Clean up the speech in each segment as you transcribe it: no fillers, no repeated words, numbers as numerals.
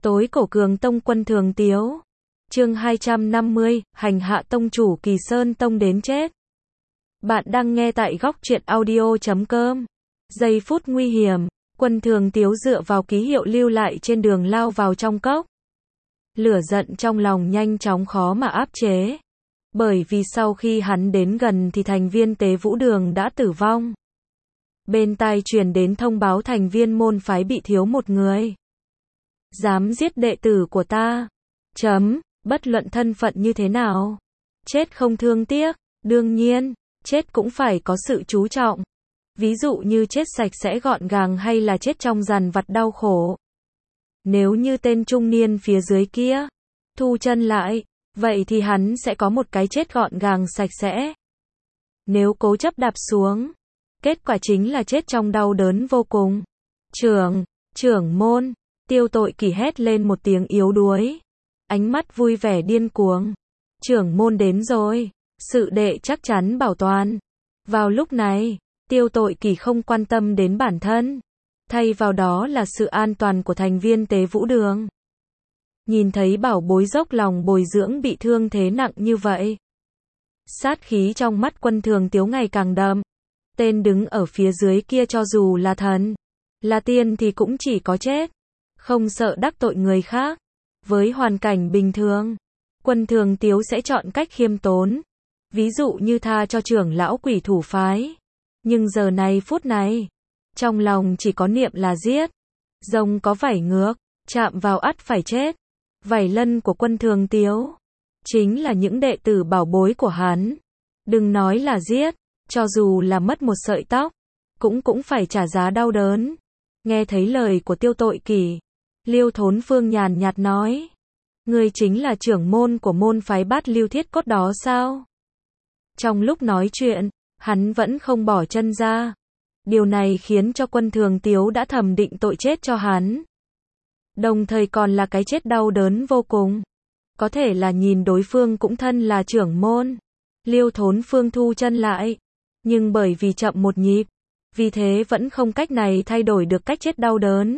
Tối cổ Cường Tông Quân Thường Tiếu. Chương 250, hành hạ tông chủ Kỳ Sơn Tông đến chết. Bạn đang nghe tại góc truyện audio.com. Giây phút nguy hiểm, Quân Thường Tiếu dựa vào ký hiệu lưu lại trên đường lao vào trong cốc. Lửa giận trong lòng nhanh chóng khó mà áp chế. Bởi vì sau khi hắn đến gần thì thành viên Tế Vũ Đường đã tử vong. Bên tai truyền đến thông báo thành viên môn phái bị thiếu một người. Dám giết đệ tử của ta. Bất luận thân phận như thế nào. Chết không thương tiếc. Đương nhiên, chết cũng phải có sự chú trọng. Ví dụ như chết sạch sẽ gọn gàng hay là chết trong dằn vặt đau khổ. Nếu như tên trung niên phía dưới kia thu chân lại, vậy thì hắn sẽ có một cái chết gọn gàng sạch sẽ. Nếu cố chấp đạp xuống, kết quả chính là chết trong đau đớn vô cùng. Trưởng môn, Tiêu Tội Kỳ hét lên một tiếng yếu đuối. Ánh mắt vui vẻ điên cuồng. Trưởng môn đến rồi, sự đệ chắc chắn bảo toàn. Vào lúc này, Tiêu Tội Kỳ không quan tâm đến bản thân. Thay vào đó là sự an toàn của thành viên Tế Vũ Đường. Nhìn thấy bảo bối dốc lòng bồi dưỡng bị thương thế nặng như vậy. Sát khí trong mắt Quân Thường Tiếu ngày càng đậm. Tên đứng ở phía dưới kia cho dù là thần, là tiên thì cũng chỉ có chết. Không sợ đắc tội người khác. Với hoàn cảnh bình thường, Quân Thường Tiếu sẽ chọn cách khiêm tốn. Ví dụ như tha cho trưởng lão Quỷ Thủ phái. Nhưng giờ này phút này, trong lòng chỉ có niệm là giết. Rồng có vảy ngược, chạm vào ắt phải chết. Vảy lân của Quân Thường Tiếu chính là những đệ tử bảo bối của hắn. Đừng nói là giết, cho dù là mất một sợi tóc, cũng phải trả giá đau đớn. Nghe thấy lời của Tiêu Tội Kỳ, Liêu Thốn Phương nhàn nhạt nói: "Ngươi chính là trưởng môn của môn phái Bát Lưu Thiết Cốt đó sao?" Trong lúc nói chuyện, hắn vẫn không bỏ chân ra. Điều này khiến cho Quân Thường Tiếu đã thầm định tội chết cho hắn. Đồng thời còn là cái chết đau đớn vô cùng. Có thể là nhìn đối phương cũng thân là trưởng môn. Liêu Thốn Phương thu chân lại. Nhưng bởi vì chậm một nhịp, vì thế vẫn không cách này thay đổi được cách chết đau đớn.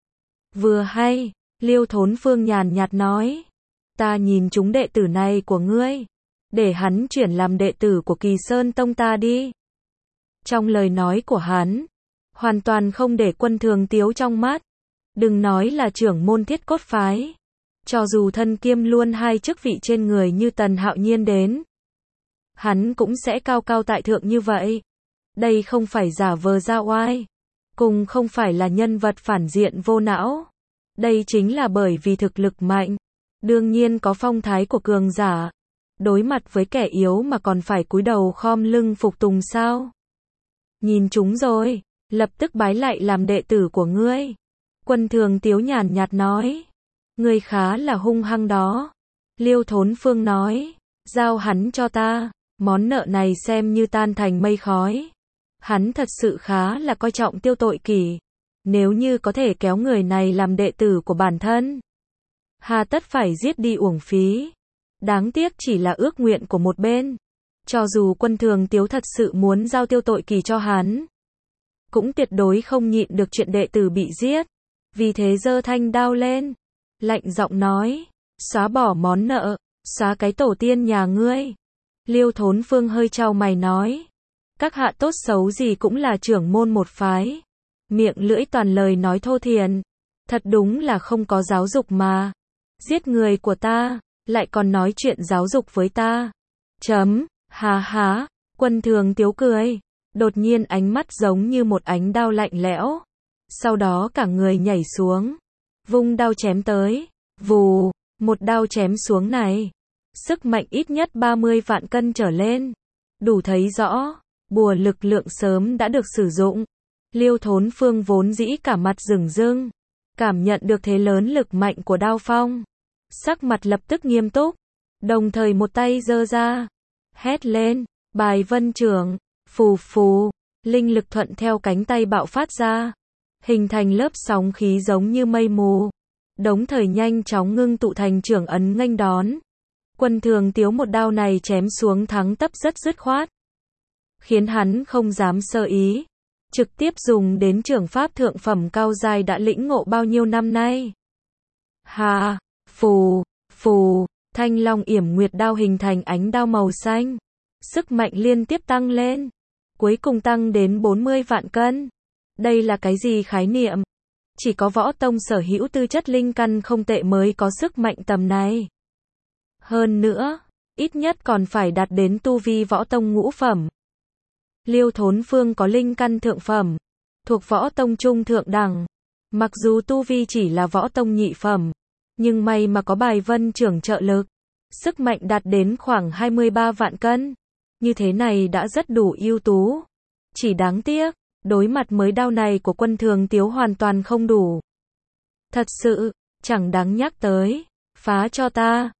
Vừa hay, Liêu Thốn Phương nhàn nhạt nói: "Ta nhìn chúng đệ tử này của ngươi, để hắn chuyển làm đệ tử của Kỳ Sơn Tông ta đi." Trong lời nói của hắn, hoàn toàn không để Quân Thường Tiếu trong mắt. Đừng nói là trưởng môn Thiết Cốt phái, cho dù thân kiêm luôn hai chức vị trên người như Tần Hạo Nhiên đến, hắn cũng sẽ cao cao tại thượng như vậy. Đây không phải giả vờ ra oai, cùng không phải là nhân vật phản diện vô não. Đây chính là bởi vì thực lực mạnh, đương nhiên có phong thái của cường giả. Đối mặt với kẻ yếu mà còn phải cúi đầu khom lưng phục tùng sao? Nhìn chúng rồi, lập tức bái lại làm đệ tử của ngươi. Quân Thường Tiếu nhàn nhạt nói: "Ngươi khá là hung hăng đó." Liêu Thốn Phương nói: "Giao hắn cho ta, món nợ này xem như tan thành mây khói." Hắn thật sự khá là coi trọng Tiêu Tội Kỳ. Nếu như có thể kéo người này làm đệ tử của bản thân, hà tất phải giết đi uổng phí. Đáng tiếc chỉ là ước nguyện của một bên. Cho dù Quân Thường Tiếu thật sự muốn giao Tiêu Tội Kỳ cho hắn, cũng tuyệt đối không nhịn được chuyện đệ tử bị giết. Vì thế giơ thanh đao lên, lạnh giọng nói: "Xóa bỏ món nợ, xóa cái tổ tiên nhà ngươi." Liêu Thốn Phương hơi chau mày nói: "Các hạ tốt xấu gì cũng là trưởng môn một phái, miệng lưỡi toàn lời nói thô thiển, thật đúng là không có giáo dục mà. Giết người của ta, lại còn nói chuyện giáo dục với ta." Há. Quân Thường Tiếu cười, đột nhiên ánh mắt giống như một ánh đao lạnh lẽo. Sau đó cả người nhảy xuống, vung đao chém tới. Vù, một đao chém xuống này, sức mạnh ít nhất 30 vạn cân trở lên. Đủ thấy rõ, bùa lực lượng sớm đã được sử dụng. Liêu Thốn Phương vốn dĩ cả mặt rừng rưng, cảm nhận được thế lớn lực mạnh của đao phong. Sắc mặt lập tức nghiêm túc, đồng thời một tay giơ ra, hét lên: "Bài Vân Trưởng!" Phù phù, linh lực thuận theo cánh tay bạo phát ra, hình thành lớp sóng khí giống như mây mù. Đồng thời nhanh chóng ngưng tụ thành trưởng ấn nghênh đón. Quân Thường Tiếu một đao này chém xuống thắng tấp rất dứt khoát, khiến hắn không dám sơ ý, trực tiếp dùng đến trưởng pháp thượng phẩm cao giai đã lĩnh ngộ bao nhiêu năm nay. Hà, phù, phù, thanh long yểm nguyệt đao hình thành ánh đao màu xanh. Sức mạnh liên tiếp tăng lên. Cuối cùng tăng đến 40 vạn cân. Đây là cái gì khái niệm? Chỉ có võ tông sở hữu tư chất linh căn không tệ mới có sức mạnh tầm này. Hơn nữa, ít nhất còn phải đạt đến tu vi võ tông ngũ phẩm. Liêu Thốn Phương có linh căn thượng phẩm, thuộc võ tông trung thượng đẳng. Mặc dù tu vi chỉ là võ tông nhị phẩm, nhưng may mà có bài vân trưởng trợ lực. Sức mạnh đạt đến khoảng 23 vạn cân. Như thế này đã rất đủ ưu tú. Chỉ đáng tiếc, đối mặt mới đao này của Quân Thường Tiếu hoàn toàn không đủ. Thật sự, chẳng đáng nhắc tới. Phá cho ta,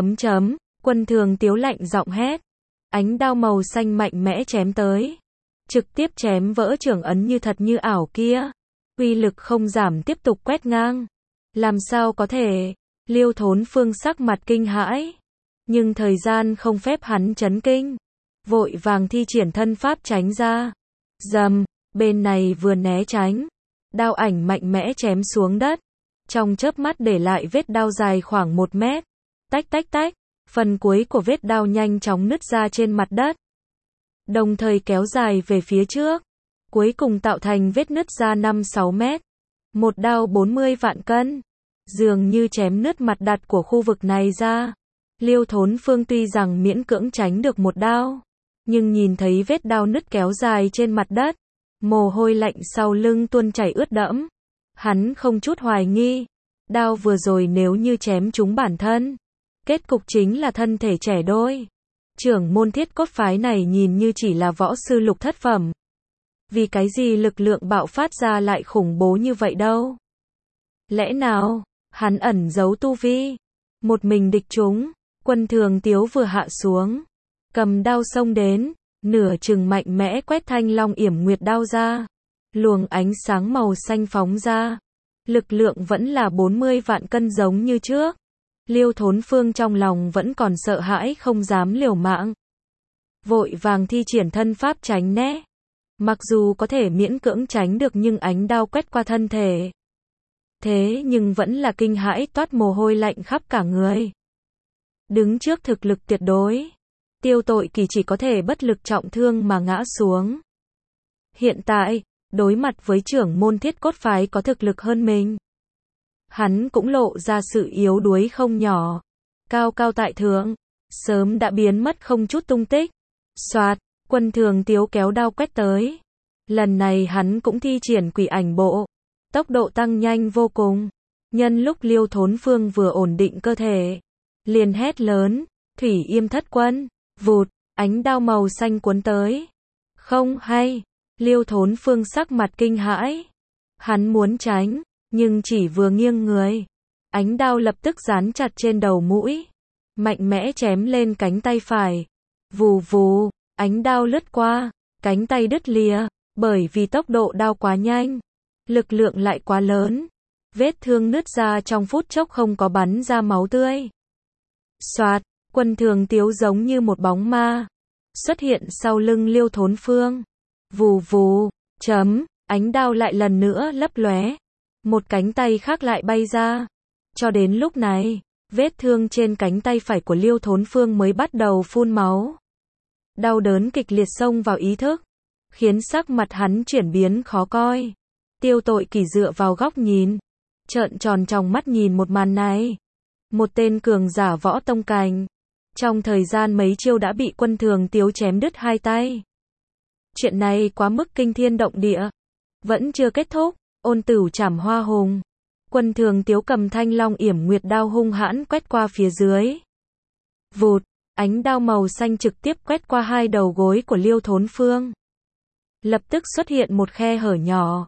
Quân Thường Tiếu lạnh giọng hét. Ánh đao màu xanh mạnh mẽ chém tới. Trực tiếp chém vỡ trưởng ấn như thật như ảo kia. Uy lực không giảm tiếp tục quét ngang. Làm sao có thể? Liêu Thốn Phương sắc mặt kinh hãi. Nhưng thời gian không phép hắn chấn kinh. Vội vàng thi triển thân pháp tránh ra. Dầm, bên này vừa né tránh. Đao ảnh mạnh mẽ chém xuống đất. Trong chớp mắt để lại vết đao dài khoảng 1 mét. Tách tách tách. Phần cuối của vết đao nhanh chóng nứt ra trên mặt đất. Đồng thời kéo dài về phía trước. Cuối cùng tạo thành vết nứt ra 5-6 mét. Một đao 40 vạn cân. Dường như chém nứt mặt đặt của khu vực này ra. Liêu Thốn Phương tuy rằng miễn cưỡng tránh được một đao. Nhưng nhìn thấy vết đao nứt kéo dài trên mặt đất. Mồ hôi lạnh sau lưng tuôn chảy ướt đẫm. Hắn không chút hoài nghi. Đao vừa rồi nếu như chém trúng bản thân. Kết cục chính là thân thể trẻ đôi. Trưởng môn Thiết Cốt phái này nhìn như chỉ là võ sư lục thất phẩm. Vì cái gì lực lượng bạo phát ra lại khủng bố như vậy đâu? Lẽ nào, hắn ẩn giấu tu vi? Một mình địch chúng, Quân Thường Tiếu vừa hạ xuống. Cầm đao xông đến, nửa chừng mạnh mẽ quét thanh long yểm nguyệt đao ra. Luồng ánh sáng màu xanh phóng ra. Lực lượng vẫn là 40 vạn cân giống như trước. Liêu Thốn Phương trong lòng vẫn còn sợ hãi không dám liều mạng. Vội vàng thi triển thân pháp tránh né. Mặc dù có thể miễn cưỡng tránh được nhưng ánh đao quét qua thân thể. Thế nhưng vẫn là kinh hãi toát mồ hôi lạnh khắp cả người. Đứng trước thực lực tuyệt đối. Tiêu Tội Kỳ chỉ có thể bất lực trọng thương mà ngã xuống. Hiện tại, đối mặt với trưởng môn Thiết Cốt phái có thực lực hơn mình. Hắn cũng lộ ra sự yếu đuối không nhỏ. Cao cao tại thượng, sớm đã biến mất không chút tung tích. Soạt, Quân Thường Tiếu kéo đao quét tới. Lần này hắn cũng thi triển quỷ ảnh bộ. Tốc độ tăng nhanh vô cùng. Nhân lúc Liêu Thốn Phương vừa ổn định cơ thể. Liền hét lớn, Thủy Yêm Thất Quân. Vụt, ánh đao màu xanh cuốn tới. Không hay, Liêu Thốn Phương sắc mặt kinh hãi. Hắn muốn tránh, nhưng chỉ vừa nghiêng người. Ánh đao lập tức dán chặt trên đầu mũi. Mạnh mẽ chém lên cánh tay phải. Vù vù, ánh đao lướt qua, cánh tay đứt lìa. Bởi vì tốc độ đao quá nhanh, lực lượng lại quá lớn. Vết thương nứt ra trong phút chốc không có bắn ra máu tươi. Soạt, Quân Thường Tiếu giống như một bóng ma. Xuất hiện sau lưng Liêu Thốn Phương. Vù vù, ánh đao lại lần nữa lấp lóe. Một cánh tay khác lại bay ra. Cho đến lúc này, vết thương trên cánh tay phải của Liêu Thốn Phương mới bắt đầu phun máu. Đau đớn kịch liệt xông vào ý thức, khiến sắc mặt hắn chuyển biến khó coi. Tiêu Tội Kỳ dựa vào góc nhìn, trợn tròn tròng mắt nhìn một màn này. Một tên cường giả võ tông cảnh, trong thời gian mấy chiêu đã bị Quân Thường Tiếu chém đứt hai tay. Chuyện này quá mức kinh thiên động địa. Vẫn chưa kết thúc, Ôn Tửu Trảm Hoa Hùng. Quân Thường Tiếu cầm thanh long yểm nguyệt đao hung hãn quét qua phía dưới. Vụt, ánh đao màu xanh trực tiếp quét qua hai đầu gối của Liêu Thốn Phương. Lập tức xuất hiện một khe hở nhỏ.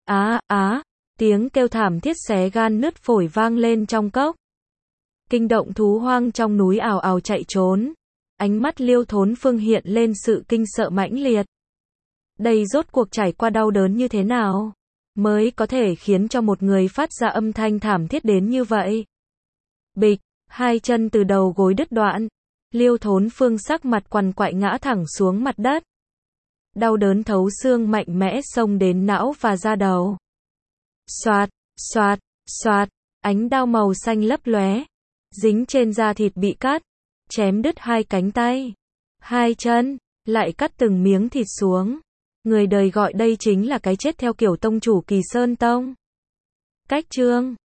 Tiếng kêu thảm thiết xé gan nứt phổi vang lên trong cốc. Kinh động thú hoang trong núi ào ào chạy trốn. Ánh mắt Liêu Thốn Phương hiện lên sự kinh sợ mãnh liệt. Đây rốt cuộc trải qua đau đớn như thế nào, mới có thể khiến cho một người phát ra âm thanh thảm thiết đến như vậy. Bịch, hai chân từ đầu gối đứt đoạn. Liêu Thốn Phương sắc mặt quằn quại ngã thẳng xuống mặt đất. Đau đớn thấu xương mạnh mẽ xông đến não và da đầu. Xoạt, xoạt, xoạt, Ánh đao màu xanh lấp lóe, dính trên da thịt bị cắt, chém đứt 2 cánh tay, 2 chân, lại cắt từng miếng thịt xuống. Người đời gọi đây chính là cái chết theo kiểu tông chủ Kỳ Sơn Tông. Cách chương